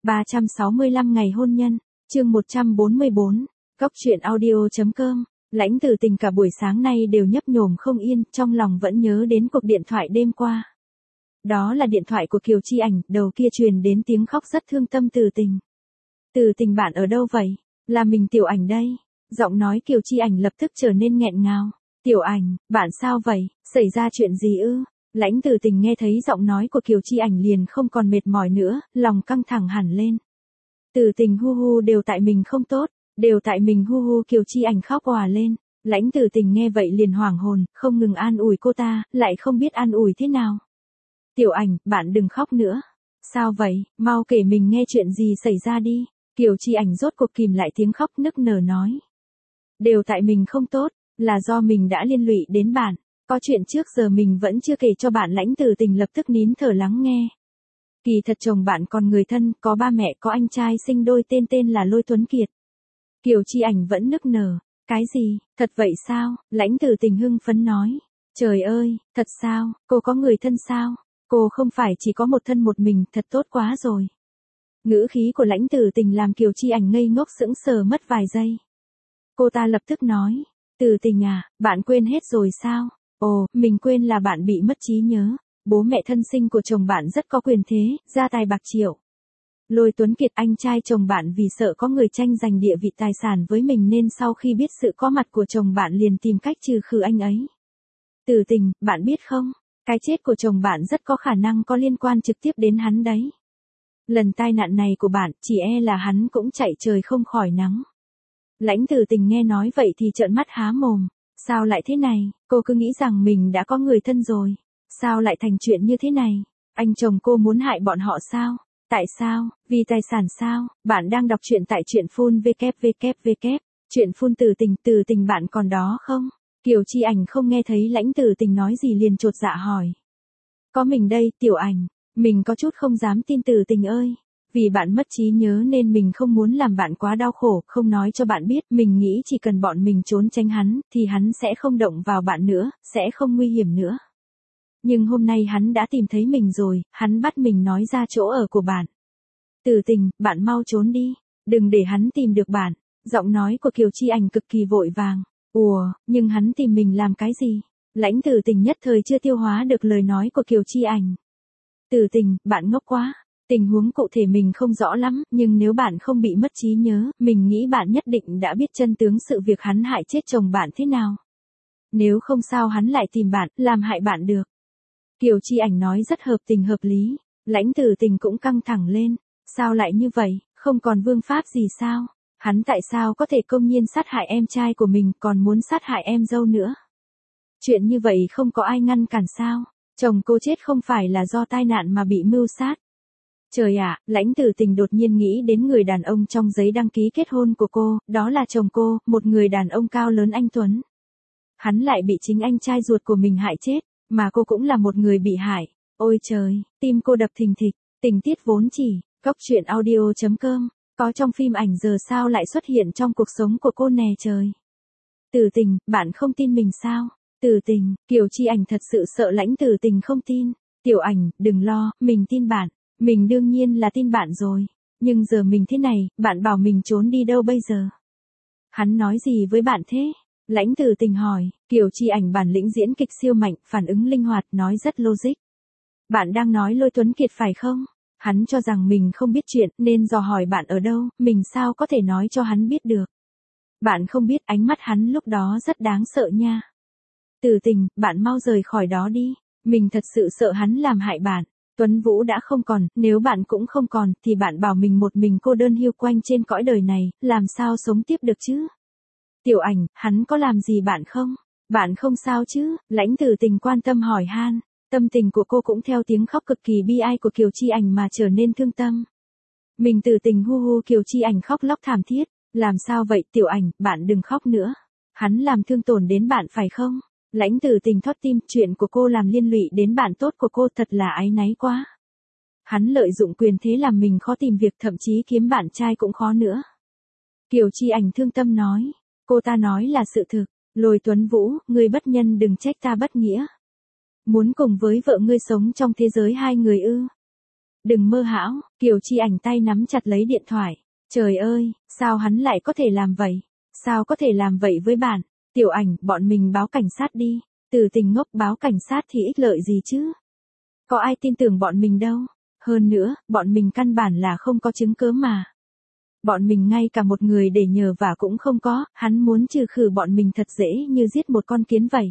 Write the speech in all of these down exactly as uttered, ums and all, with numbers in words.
ba trăm sáu mươi lăm ngày hôn nhân, chương một trăm bốn mươi bốn, Góc truyện audio.com. Lãnh Tử Tình cả buổi sáng nay đều nhấp nhổm không yên, trong lòng vẫn nhớ đến cuộc điện thoại đêm qua. Đó là điện thoại của Kiều Chi Ảnh, đầu kia truyền đến tiếng khóc rất thương tâm Tử Tình. Tử Tình bạn ở đâu vậy? Là mình Tiểu Ảnh đây. Giọng nói Kiều Chi Ảnh lập tức trở nên nghẹn ngào. Tiểu Ảnh, bạn sao vậy? Xảy ra chuyện gì ư? Lãnh Tử Tình nghe thấy giọng nói của Kiều Chi Ảnh liền không còn mệt mỏi nữa, lòng căng thẳng hẳn lên. Tử Tình hu hu đều tại mình không tốt, đều tại mình hu hu. Kiều Chi Ảnh khóc òa lên. Lãnh Tử Tình nghe vậy liền hoảng hồn, không ngừng an ủi cô ta, lại không biết an ủi thế nào. Tiểu Ảnh, bạn đừng khóc nữa. Sao vậy, mau kể mình nghe chuyện gì xảy ra đi. Kiều Chi Ảnh rốt cuộc kìm lại tiếng khóc nức nở nói. Đều tại mình không tốt, là do mình đã liên lụy đến bạn. Có chuyện trước giờ mình vẫn chưa kể cho bạn. Lãnh Tử Tình lập tức nín thở lắng nghe. Kỳ thật chồng bạn còn người thân, có ba mẹ, có anh trai sinh đôi tên tên là Lôi Tuấn Kiệt. Kiều Chi Ảnh vẫn nức nở. Cái gì, thật vậy sao? Lãnh Tử Tình hưng phấn nói. Trời ơi, thật sao, cô có người thân sao? Cô không phải chỉ có một thân một mình, thật tốt quá rồi. Ngữ khí của Lãnh Tử Tình làm Kiều Chi Ảnh ngây ngốc sững sờ mất vài giây. Cô ta lập tức nói. Tử Tình à, bạn quên hết rồi sao? Ồ, mình quên là bạn bị mất trí nhớ. Bố mẹ thân sinh của chồng bạn rất có quyền thế, gia tài bạc triệu. Lôi Tuấn Kiệt anh trai chồng bạn vì sợ có người tranh giành địa vị tài sản với mình nên sau khi biết sự có mặt của chồng bạn liền tìm cách trừ khử anh ấy. Tử Tình, bạn biết không, cái chết của chồng bạn rất có khả năng có liên quan trực tiếp đến hắn đấy. Lần tai nạn này của bạn, chỉ e là hắn cũng chạy trời không khỏi nắng. Lãnh Tử Tình nghe nói vậy thì trợn mắt há mồm. Sao lại thế này, cô cứ nghĩ rằng mình đã có người thân rồi. Sao lại thành chuyện như thế này? Anh chồng cô muốn hại bọn họ sao? Tại sao? Vì tài sản sao? Bạn đang đọc truyện tại truyện phun vê kép vê kép vê kép. Truyện phun Tử Tình, Tử Tình bạn còn đó không? Kiều Chi Ảnh không nghe thấy Lãnh Tử Tình nói gì liền chột dạ hỏi. Có mình đây, Tiểu Ảnh. Mình có chút không dám tin Tử Tình ơi. Vì bạn mất trí nhớ nên mình không muốn làm bạn quá đau khổ, không nói cho bạn biết. Mình nghĩ chỉ cần bọn mình trốn tránh hắn, thì hắn sẽ không động vào bạn nữa, sẽ không nguy hiểm nữa. Nhưng hôm nay hắn đã tìm thấy mình rồi, hắn bắt mình nói ra chỗ ở của bạn. Tử Tình, bạn mau trốn đi, đừng để hắn tìm được bạn. Giọng nói của Kiều Chi Ảnh cực kỳ vội vàng. Ủa, nhưng hắn tìm mình làm cái gì? Lãnh Tử Tình nhất thời chưa tiêu hóa được lời nói của Kiều Chi Ảnh. Tử Tình, bạn ngốc quá. Tình huống cụ thể mình không rõ lắm, nhưng nếu bạn không bị mất trí nhớ, mình nghĩ bạn nhất định đã biết chân tướng sự việc hắn hại chết chồng bạn thế nào. Nếu không sao hắn lại tìm bạn, làm hại bạn được. Kiều Chi Ảnh nói rất hợp tình hợp lý. Lãnh Tử Tình cũng căng thẳng lên. Sao lại như vậy, không còn vương pháp gì sao? Hắn tại sao có thể công nhiên sát hại em trai của mình, còn muốn sát hại em dâu nữa? Chuyện như vậy không có ai ngăn cản sao? Chồng cô chết không phải là do tai nạn mà bị mưu sát. Trời ạ, Lãnh Tử Tình đột nhiên nghĩ đến người đàn ông trong giấy đăng ký kết hôn của cô, đó là chồng cô, một người đàn ông cao lớn anh tuấn. Hắn lại bị chính anh trai ruột của mình hại chết, mà cô cũng là một người bị hại. Ôi trời, tim cô đập thình thịch. Tình tiết vốn chỉ, Góc truyện audio.com, có trong phim ảnh giờ sao lại xuất hiện trong cuộc sống của cô nè trời. Tử Tình, bạn không tin mình sao? Tử Tình, Kiều Chi Ảnh thật sự sợ Lãnh Tử Tình không tin. Tiểu Ảnh, đừng lo, mình tin bạn. Mình đương nhiên là tin bạn rồi. Nhưng giờ mình thế này, bạn bảo mình trốn đi đâu bây giờ? Hắn nói gì với bạn thế? Lãnh Tử Tình hỏi. Kiều Chi Ảnh bản lĩnh diễn kịch siêu mạnh, phản ứng linh hoạt, nói rất logic. Bạn đang nói Lôi Tuấn Kiệt phải không? Hắn cho rằng mình không biết chuyện, nên dò hỏi bạn ở đâu, mình sao có thể nói cho hắn biết được. Bạn không biết ánh mắt hắn lúc đó rất đáng sợ nha. Tử Tình, bạn mau rời khỏi đó đi. Mình thật sự sợ hắn làm hại bạn. Tuấn Vũ đã không còn, nếu bạn cũng không còn, thì bạn bảo mình một mình cô đơn hiu quanh trên cõi đời này, làm sao sống tiếp được chứ? Tiểu Ảnh, hắn có làm gì bạn không? Bạn không sao chứ? Lãnh Tử Tình quan tâm hỏi han. Tâm tình của cô cũng theo tiếng khóc cực kỳ bi ai của Kiều Chi Ảnh mà trở nên thương tâm. Mình Tử Tình hu hu. Kiều Chi Ảnh khóc lóc thảm thiết. Làm sao vậy Tiểu Ảnh, bạn đừng khóc nữa. Hắn làm thương tổn đến bạn phải không? Lãnh Tử Tình thót tim, chuyện của cô làm liên lụy đến bạn tốt của cô, thật là áy náy quá. Hắn lợi dụng quyền thế làm mình khó tìm việc, thậm chí kiếm bạn trai cũng khó nữa. Kiều Chi Ảnh thương tâm nói. Cô ta nói là sự thực. Lôi Tuấn Vũ, ngươi bất nhân đừng trách ta bất nghĩa. Muốn cùng với vợ ngươi sống trong thế giới hai người ư? Đừng mơ hão, Kiều Chi Ảnh tay nắm chặt lấy điện thoại. Trời ơi, sao hắn lại có thể làm vậy? Sao có thể làm vậy với bạn? Tiểu Ảnh, bọn mình báo cảnh sát đi. Từ Tình ngốc, báo cảnh sát thì ích lợi gì chứ? Có ai tin tưởng bọn mình đâu. Hơn nữa, bọn mình căn bản là không có chứng cứ mà. Bọn mình ngay cả một người để nhờ vả cũng không có, hắn muốn trừ khử bọn mình thật dễ như giết một con kiến vậy.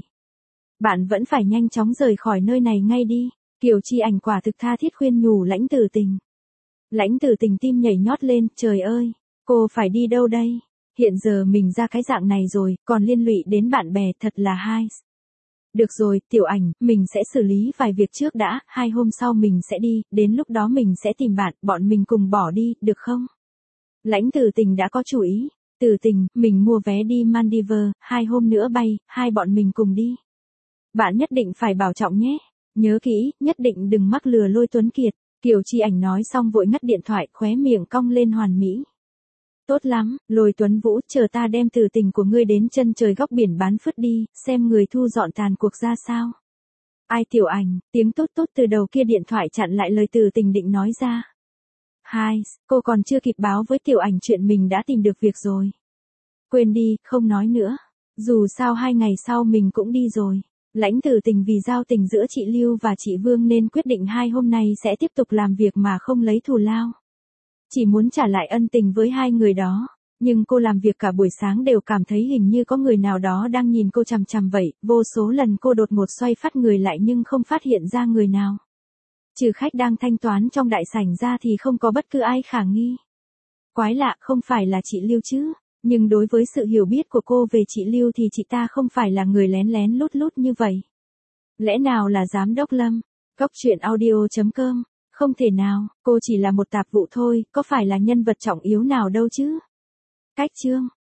Bạn vẫn phải nhanh chóng rời khỏi nơi này ngay đi. Kiều Chi Ảnh quả thực tha thiết khuyên nhủ Lãnh Tử Tình. Lãnh Tử Tình tim nhảy nhót lên, trời ơi, cô phải đi đâu đây? Hiện giờ mình ra cái dạng này rồi, còn liên lụy đến bạn bè, thật là hai. Được rồi, Tiểu Ảnh, mình sẽ xử lý vài việc trước đã, hai hôm sau mình sẽ đi, đến lúc đó mình sẽ tìm bạn, bọn mình cùng bỏ đi, được không? Lãnh Tử Tình đã có chủ ý. Tử Tình, mình mua vé đi Maldives, hai hôm nữa bay, hai bọn mình cùng đi. Bạn nhất định phải bảo trọng nhé. Nhớ kỹ, nhất định đừng mắc lừa Lôi Tuấn Kiệt. Kiều Chi Ảnh nói xong vội ngắt điện thoại, khóe miệng cong lên hoàn mỹ. Tốt lắm, Lôi Tuấn Vũ, chờ ta đem Tử Tình của ngươi đến chân trời góc biển bán phứt đi, xem người thu dọn tàn cuộc ra sao. Ai Tiểu Ảnh, tiếng tốt tốt từ đầu kia điện thoại chặn lại lời Tử Tình định nói ra. Hai, cô còn chưa kịp báo với Tiểu Ảnh chuyện mình đã tìm được việc rồi. Quên đi, không nói nữa. Dù sao hai ngày sau mình cũng đi rồi. Lãnh Tử Tình vì giao tình giữa chị Lưu và chị Vương nên quyết định hai hôm nay sẽ tiếp tục làm việc mà không lấy thù lao. Chỉ muốn trả lại ân tình với hai người đó. Nhưng cô làm việc cả buổi sáng đều cảm thấy hình như có người nào đó đang nhìn cô chằm chằm vậy. Vô số lần cô đột ngột xoay phát người lại nhưng không phát hiện ra người nào. Trừ khách đang thanh toán trong đại sảnh ra thì không có bất cứ ai khả nghi. Quái lạ, không phải là chị Lưu chứ? Nhưng đối với sự hiểu biết của cô về chị Lưu thì chị ta không phải là người lén lén lút lút như vậy. Lẽ nào là giám đốc Lâm? Góc truyện audio chấm com. Không thể nào, cô chỉ là một tạp vụ thôi, có phải là nhân vật trọng yếu nào đâu chứ? Cách chương